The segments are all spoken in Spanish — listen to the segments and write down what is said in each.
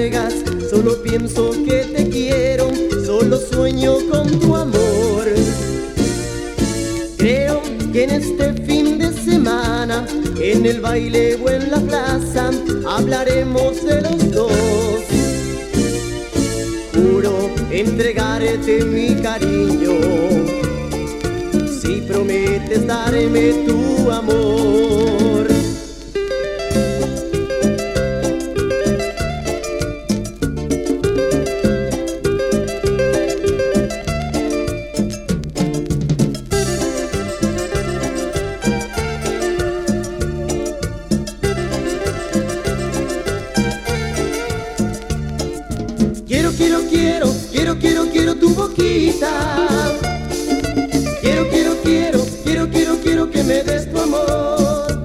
largas, solo pienso que te quiero, solo sueño con tu amor. Creo que en este fin de semana, en el baile o en la plaza, hablaremos de los dos. Juro entregarte mi cariño, si prometes darme tu amor. Quiero tu boquita. Quiero que me des tu amor.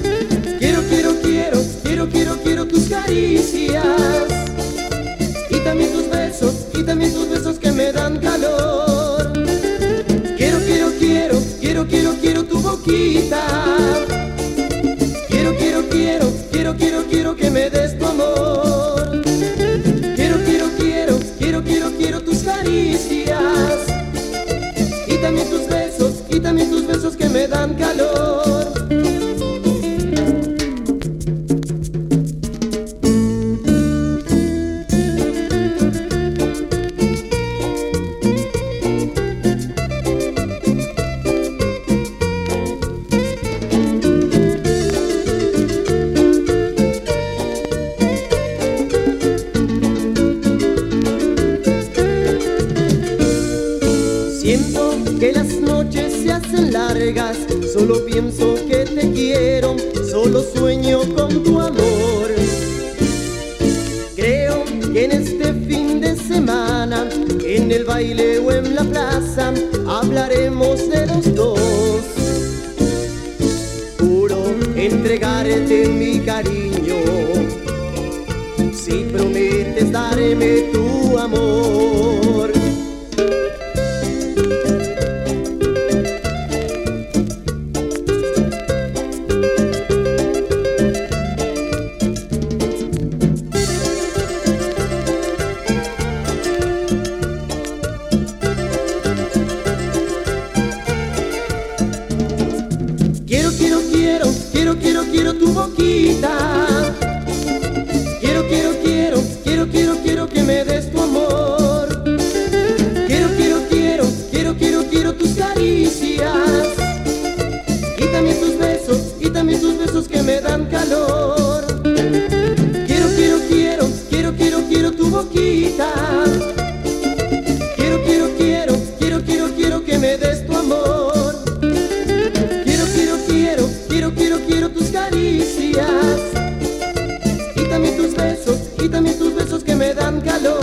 Quiero tus caricias. Y también tus besos que me dan calor. Quiero tu boquita. Quiero que me des tu amor. Quiero tus caricias y también tus besos que me dan calor. Siento que las noches se hacen largas, solo pienso que te quiero, solo sueño con tu amor. Creo que en este fin de semana, en el baile o en la plaza, hablaremos de los dos. Juro entregarte mi cariño, si prometes darme tu amor. Quiero tu boquita. Quiero que me des tu amor. Quiero tus caricias y también tus besos que me dan calor. Quiero tu boquita. Quiero que me des tu amor. Quiero tus caricias y también tus besos que me dan calor.